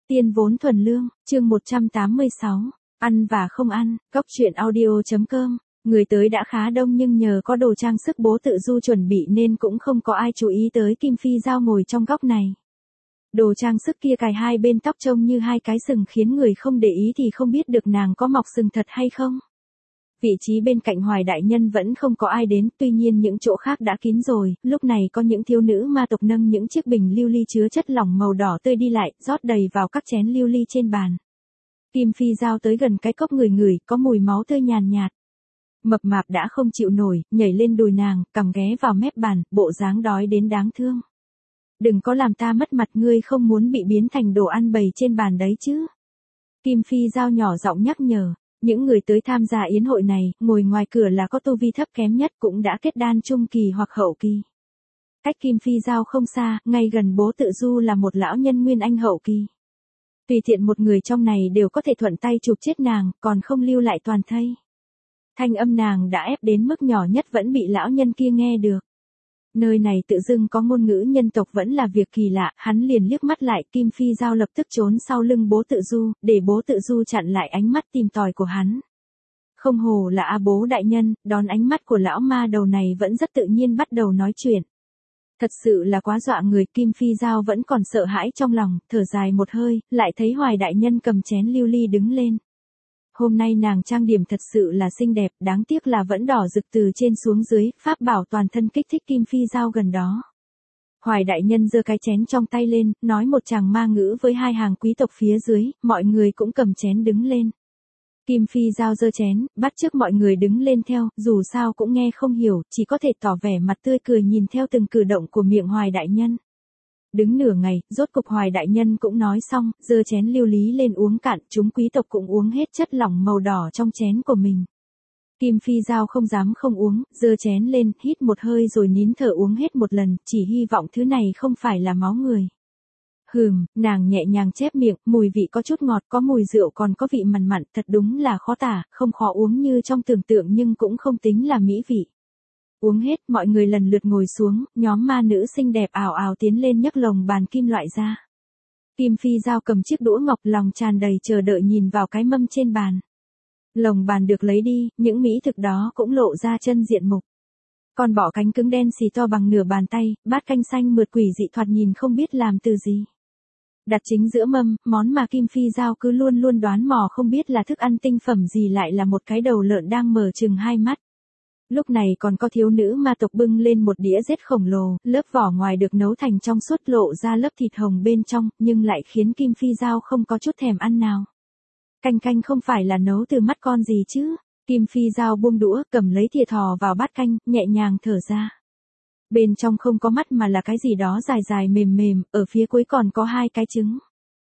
Tiên vốn thuần lương, chương 186, ăn và không ăn, góc truyện audio.com. Người tới đã khá đông nhưng nhờ có đồ trang sức bố tự du chuẩn bị nên cũng không có ai chú ý tới Kim Phi Giao ngồi trong góc này. Đồ trang sức kia cài hai bên tóc trông như hai cái sừng khiến người không để ý thì không biết được nàng có mọc sừng thật hay không. Vị trí bên cạnh Hoài đại nhân vẫn không có ai đến, tuy nhiên những chỗ khác đã kín rồi, lúc này có những thiếu nữ ma tộc nâng những chiếc bình lưu ly chứa chất lỏng màu đỏ tươi đi lại, rót đầy vào các chén lưu ly trên bàn. Kim Phi Giao tới gần cái cốc ngửi, có mùi máu tươi nhàn nhạt. Mập mạp đã không chịu nổi, nhảy lên đùi nàng, cằm ghé vào mép bàn, bộ dáng đói đến đáng thương. Đừng có làm ta mất mặt, ngươi không muốn bị biến thành đồ ăn bày trên bàn đấy chứ. Kim Phi Giao nhỏ giọng nhắc nhở. Những người tới tham gia yến hội này, ngồi ngoài cửa là có tu vi thấp kém nhất cũng đã kết đan trung kỳ hoặc hậu kỳ. Cách Kim Phi Giao không xa, ngay gần bố tự du là một lão nhân nguyên anh hậu kỳ. Tùy tiện một người trong này đều có thể thuận tay chụp chết nàng, còn không lưu lại toàn thây. Thanh âm nàng đã ép đến mức nhỏ nhất vẫn bị lão nhân kia nghe được. Nơi này tự dưng có ngôn ngữ nhân tộc vẫn là việc kỳ lạ, hắn liền liếc mắt lại, Kim Phi Giao lập tức trốn sau lưng bố tự du, để bố tự du chặn lại ánh mắt tìm tòi của hắn. Không hồ là bố đại nhân, đón ánh mắt của lão ma đầu này vẫn rất tự nhiên bắt đầu nói chuyện. Thật sự là quá dọa người, Kim Phi Giao vẫn còn sợ hãi trong lòng, thở dài một hơi, lại thấy Hoài đại nhân cầm chén lưu ly đứng lên. Hôm nay nàng trang điểm thật sự là xinh đẹp, đáng tiếc là vẫn đỏ rực từ trên xuống dưới, pháp bảo toàn thân kích thích Kim Phi Giao gần đó. Hoài đại nhân giơ cái chén trong tay lên, nói một tràng ma ngữ với hai hàng quý tộc phía dưới, mọi người cũng cầm chén đứng lên. Kim Phi Giao giơ chén, bắt chước mọi người đứng lên theo, dù sao cũng nghe không hiểu, chỉ có thể tỏ vẻ mặt tươi cười nhìn theo từng cử động của miệng Hoài đại nhân. Đứng nửa ngày, rốt cục Hoài đại nhân cũng nói xong, giơ chén lưu lý lên uống cạn, chúng quý tộc cũng uống hết chất lỏng màu đỏ trong chén của mình. Kim Phi Giao không dám không uống, giơ chén lên, hít một hơi rồi nín thở uống hết một lần, chỉ hy vọng thứ này không phải là máu người. Nàng nhẹ nhàng chép miệng, mùi vị có chút ngọt, có mùi rượu còn có vị mặn mặn, thật đúng là khó tả, không khó uống như trong tưởng tượng nhưng cũng không tính là mỹ vị. Uống hết, mọi người lần lượt ngồi xuống, nhóm ma nữ xinh đẹp ào ào tiến lên nhấc lồng bàn kim loại ra. Kim Phi Giao cầm chiếc đũa ngọc, lòng tràn đầy chờ đợi nhìn vào cái mâm trên bàn. Lồng bàn được lấy đi, những mỹ thực đó cũng lộ ra chân diện mục. Con bọ cánh cứng đen xì to bằng nửa bàn tay, bát canh xanh mượt quỷ dị thoạt nhìn không biết làm từ gì. Đặt chính giữa mâm, món mà Kim Phi Giao cứ luôn luôn đoán mò không biết là thức ăn tinh phẩm gì lại là một cái đầu lợn đang mở trừng hai mắt. Lúc này còn có thiếu nữ ma tộc bưng lên một đĩa rết khổng lồ, lớp vỏ ngoài được nấu thành trong suốt lộ ra lớp thịt hồng bên trong, nhưng lại khiến Kim Phi Giao không có chút thèm ăn nào. Canh không phải là nấu từ mắt con gì chứ? Kim Phi Giao buông đũa, cầm lấy thìa thò vào bát canh, nhẹ nhàng thở ra. Bên trong không có mắt mà là cái gì đó dài dài mềm mềm, ở phía cuối còn có hai cái trứng.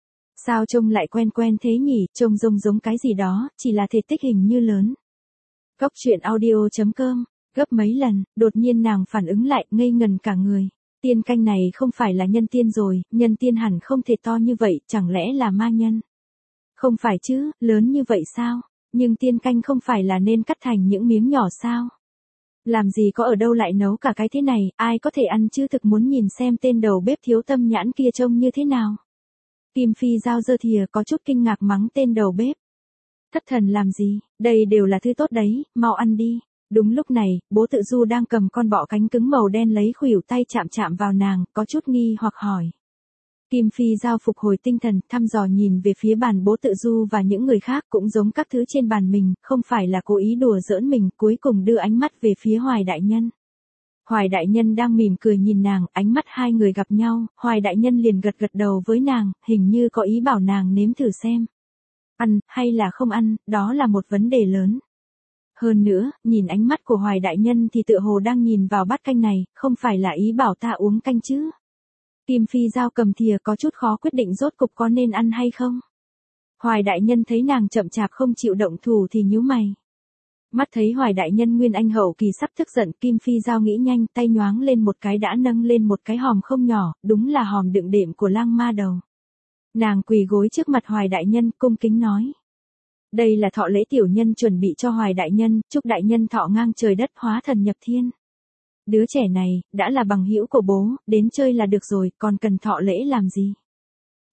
Sao trông lại quen quen thế nhỉ, trông giống cái gì đó, chỉ là thể tích hình như lớn. Góc truyện audio.com, gấp mấy lần, đột nhiên nàng phản ứng lại, ngây ngần cả người. Tiên canh này không phải là nhân tiên rồi, nhân tiên hẳn không thể to như vậy, chẳng lẽ là ma nhân? Không phải chứ, lớn như vậy sao? Nhưng tiên canh không phải là nên cắt thành những miếng nhỏ sao? Làm gì có ở đâu lại nấu cả cái thế này, ai có thể ăn chứ, thực muốn nhìn xem tên đầu bếp thiếu tâm nhãn kia trông như thế nào. Kim Phi Giao giơ thìa có chút kinh ngạc mắng tên đầu bếp. Thất thần làm gì, đây đều là thứ tốt đấy, mau ăn đi. Đúng lúc này, bố tự du đang cầm con bọ cánh cứng màu đen lấy khuỷu tay chạm vào nàng, có chút nghi hoặc hỏi. Kim Phi Giao phục hồi tinh thần, thăm dò nhìn về phía bàn bố tự du và những người khác cũng giống các thứ trên bàn mình, không phải là cố ý đùa giỡn mình, cuối cùng đưa ánh mắt về phía Hoài đại nhân. Hoài đại nhân đang mỉm cười nhìn nàng, ánh mắt hai người gặp nhau, Hoài đại nhân liền gật đầu với nàng, hình như có ý bảo nàng nếm thử xem. Ăn, hay là không ăn, đó là một vấn đề lớn. Hơn nữa, nhìn ánh mắt của Hoài đại nhân thì tựa hồ đang nhìn vào bát canh này, không phải là ý bảo ta uống canh chứ. Kim Phi Giao cầm thìa có chút khó quyết định rốt cục có nên ăn hay không. Hoài đại nhân thấy nàng chậm chạp không chịu động thủ thì nhíu mày. Mắt thấy Hoài đại nhân nguyên anh hậu kỳ sắp tức giận, Kim Phi Giao nghĩ nhanh, tay nhoáng lên một cái đã nâng lên một cái hòm không nhỏ, đúng là hòm đựng đệm của lang ma đầu. Nàng quỳ gối trước mặt Hoài đại nhân, cung kính nói. Đây là thọ lễ tiểu nhân chuẩn bị cho Hoài đại nhân, chúc đại nhân thọ ngang trời đất hóa thần nhập thiên. Đứa trẻ này, đã là bằng hữu của bố, đến chơi là được rồi, còn cần thọ lễ làm gì?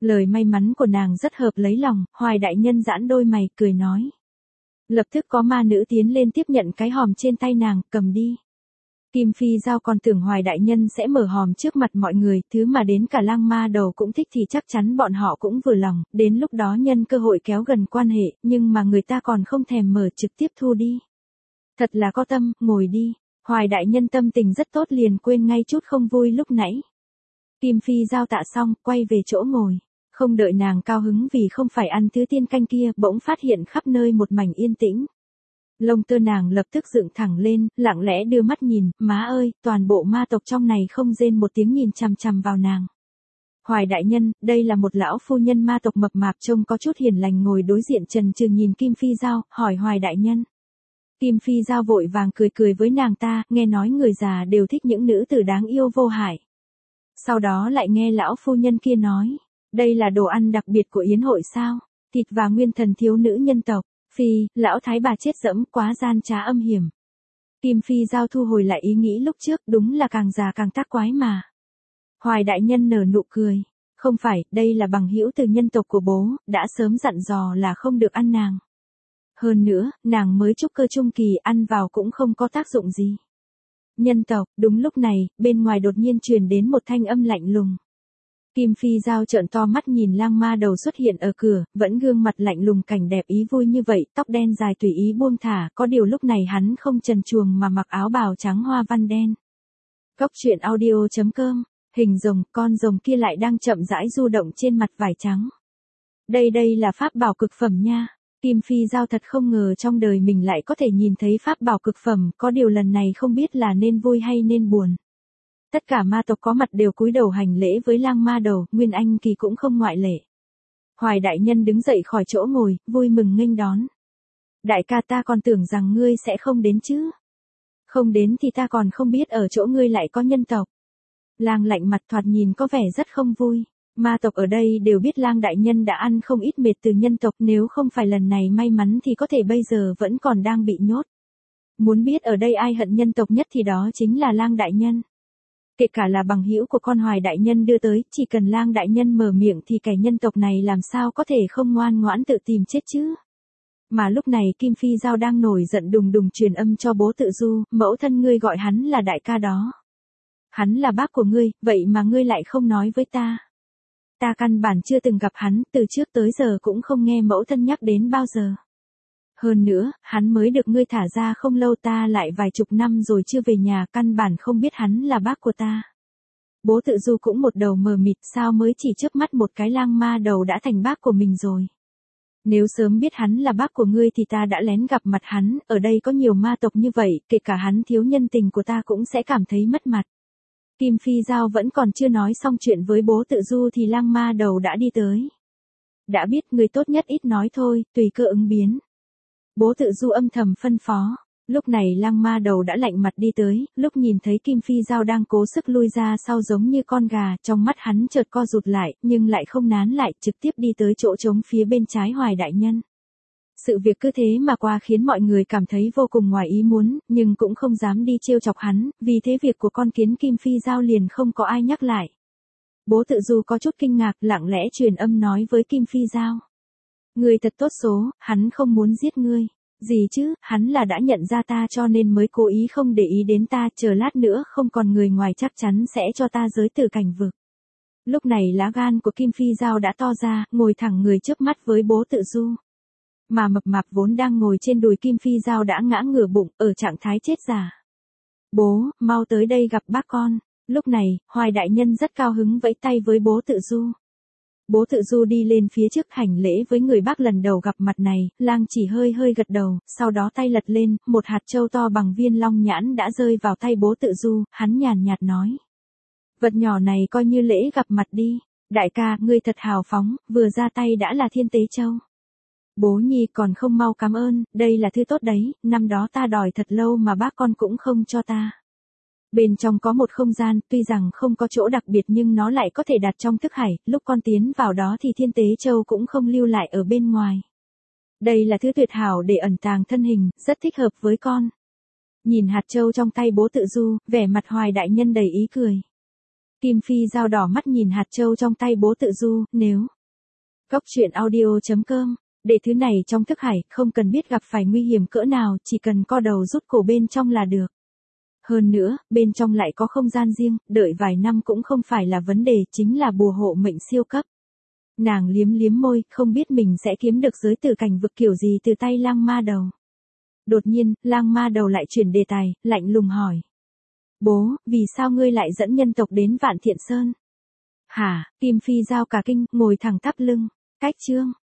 Lời may mắn của nàng rất hợp lấy lòng, Hoài đại nhân giãn đôi mày, cười nói. Lập tức có ma nữ tiến lên tiếp nhận cái hòm trên tay nàng, cầm đi. Kim Phi Giao còn tưởng Hoài đại nhân sẽ mở hòm trước mặt mọi người, thứ mà đến cả Lang Ma Đầu cũng thích thì chắc chắn bọn họ cũng vừa lòng, đến lúc đó nhân cơ hội kéo gần quan hệ, nhưng mà người ta còn không thèm mở, trực tiếp thu đi. Thật là có tâm, ngồi đi. Hoài đại nhân tâm tình rất tốt, liền quên ngay chút không vui lúc nãy. Kim Phi Giao tạ xong, quay về chỗ ngồi. Không đợi nàng cao hứng vì không phải ăn thứ tiên canh kia, bỗng phát hiện khắp nơi một mảnh yên tĩnh. Lông tơ nàng lập tức dựng thẳng lên, lặng lẽ đưa mắt nhìn, má ơi, toàn bộ ma tộc trong này không rên một tiếng nhìn chằm chằm vào nàng. Hoài đại nhân, đây là một lão phu nhân ma tộc mập mạp trông có chút hiền lành ngồi đối diện trần trừ nhìn Kim Phi Giao, hỏi Hoài đại nhân. Kim Phi Giao vội vàng cười cười với nàng ta, nghe nói người già đều thích những nữ tử đáng yêu vô hại. Sau đó lại nghe lão phu nhân kia nói, đây là đồ ăn đặc biệt của yến hội sao, thịt và nguyên thần thiếu nữ nhân tộc. Phi, lão thái bà chết dẫm, quá gian trá âm hiểm. Kim Phi Giao thu hồi lại ý nghĩ lúc trước, đúng là càng già càng tác quái mà. Hoài đại nhân nở nụ cười. Không phải, đây là bằng hữu từ nhân tộc của bố, đã sớm dặn dò là không được ăn nàng. Hơn nữa, nàng mới trúc cơ trung kỳ, ăn vào cũng không có tác dụng gì. Nhân tộc, đúng lúc này, bên ngoài đột nhiên truyền đến một thanh âm lạnh lùng. Kim Phi Giao trợn to mắt nhìn Lang Ma Đầu xuất hiện ở cửa, vẫn gương mặt lạnh lùng cảnh đẹp ý vui như vậy, tóc đen dài tùy ý buông thả, có điều lúc này hắn không trần truồng mà mặc áo bào trắng hoa văn đen. Cốc truyện audio.com, hình rồng, con rồng kia lại đang chậm rãi du động trên mặt vải trắng. Đây là pháp bảo cực phẩm nha. Kim Phi Giao thật không ngờ trong đời mình lại có thể nhìn thấy pháp bảo cực phẩm, có điều lần này không biết là nên vui hay nên buồn. Tất cả ma tộc có mặt đều cúi đầu hành lễ với Lang Ma Đầu, Nguyên Anh Kỳ cũng không ngoại lệ. Hoài đại nhân đứng dậy khỏi chỗ ngồi, vui mừng nghênh đón. Đại ca, ta còn tưởng rằng ngươi sẽ không đến chứ. Không đến thì ta còn không biết ở chỗ ngươi lại có nhân tộc. Lang lạnh mặt thoạt nhìn có vẻ rất không vui. Ma tộc ở đây đều biết Lang đại nhân đã ăn không ít mệt từ nhân tộc, nếu không phải lần này may mắn thì có thể bây giờ vẫn còn đang bị nhốt. Muốn biết ở đây ai hận nhân tộc nhất thì đó chính là Lang đại nhân. Kể cả là bằng hữu của con Hoài đại nhân đưa tới, chỉ cần Lang đại nhân mở miệng thì kẻ nhân tộc này làm sao có thể không ngoan ngoãn tự tìm chết chứ. Mà lúc này Kim Phi Giao đang nổi giận đùng đùng truyền âm cho bố Tự Du, mẫu thân ngươi gọi hắn là đại ca đó. Hắn là bác của ngươi, vậy mà ngươi lại không nói với ta. Ta căn bản chưa từng gặp hắn, từ trước tới giờ cũng không nghe mẫu thân nhắc đến bao giờ. Hơn nữa, hắn mới được ngươi thả ra không lâu, ta lại vài chục năm rồi chưa về nhà, căn bản không biết hắn là bác của ta. Bố Tự Du cũng một đầu mờ mịt, sao mới chỉ chớp mắt một cái Lang Ma Đầu đã thành bác của mình rồi. Nếu sớm biết hắn là bác của ngươi thì ta đã lén gặp mặt hắn, ở đây có nhiều ma tộc như vậy, kể cả hắn thiếu nhân tình của ta cũng sẽ cảm thấy mất mặt. Kim Phi Giao vẫn còn chưa nói xong chuyện với bố Tự Du thì Lang Ma Đầu đã đi tới. Đã biết người tốt nhất ít nói thôi, tùy cơ ứng biến. Bố Tự Du âm thầm phân phó. Lúc này Lang Ma Đầu đã lạnh mặt đi tới, lúc nhìn thấy Kim Phi Giao đang cố sức lui ra sau giống như con gà, trong mắt hắn chợt co rụt lại, nhưng lại không nán lại, trực tiếp đi tới chỗ trống phía bên trái Hoài đại nhân. Sự việc cứ thế mà qua khiến mọi người cảm thấy vô cùng ngoài ý muốn, nhưng cũng không dám đi trêu chọc hắn, vì thế việc của con kiến Kim Phi Giao liền không có ai nhắc lại. Bố Tự Du có chút kinh ngạc, lặng lẽ truyền âm nói với Kim Phi Giao. Ngươi thật tốt số, hắn không muốn giết ngươi. Gì chứ, hắn là đã nhận ra ta cho nên mới cố ý không để ý đến ta, chờ lát nữa không còn người ngoài chắc chắn sẽ cho ta giới tử cảnh vực. Lúc này lá gan của Kim Phi Giao đã to ra, ngồi thẳng người chớp mắt với bố Tự Du. Mà mập mạp vốn đang ngồi trên đùi Kim Phi Giao đã ngã ngửa bụng, ở trạng thái chết giả. Bố, mau tới đây gặp bác con. Lúc này, Hoài đại nhân rất cao hứng vẫy tay với bố Tự Du. Bố Tự Du đi lên phía trước hành lễ với người bác lần đầu gặp mặt này, Lang chỉ hơi gật đầu, sau đó tay lật lên, một hạt châu to bằng viên long nhãn đã rơi vào tay bố Tự Du, hắn nhàn nhạt nói. Vật nhỏ này coi như lễ gặp mặt đi, đại ca, ngươi thật hào phóng, vừa ra tay đã là thiên tế châu. Bố nhi còn không mau cảm ơn, đây là thứ tốt đấy, năm đó ta đòi thật lâu mà bác con cũng không cho ta. Bên trong có một không gian, tuy rằng không có chỗ đặc biệt nhưng nó lại có thể đặt trong thức hải, lúc con tiến vào đó thì thiên tế châu cũng không lưu lại ở bên ngoài. Đây là thứ tuyệt hảo để ẩn tàng thân hình, rất thích hợp với con. Nhìn hạt châu trong tay bố Tự Du, vẻ mặt Hoài đại nhân đầy ý cười. Kim Phi Giao đỏ mắt nhìn hạt châu trong tay bố Tự Du, nếu Cốc truyện audio.com. Để thứ này trong thức hải, không cần biết gặp phải nguy hiểm cỡ nào, chỉ cần co đầu rút cổ bên trong là được. Hơn nữa, bên trong lại có không gian riêng, đợi vài năm cũng không phải là vấn đề, chính là bùa hộ mệnh siêu cấp. Nàng liếm liếm môi, không biết mình sẽ kiếm được giới tử cảnh vực kiểu gì từ tay lang ma đầu. Đột nhiên, lang ma đầu lại chuyển đề tài, lạnh lùng hỏi. Bố, vì sao ngươi lại dẫn nhân tộc đến Vạn Thiện Sơn? Hả, Kim Phi giao cả kinh, ngồi thẳng thắp lưng. Cách chương.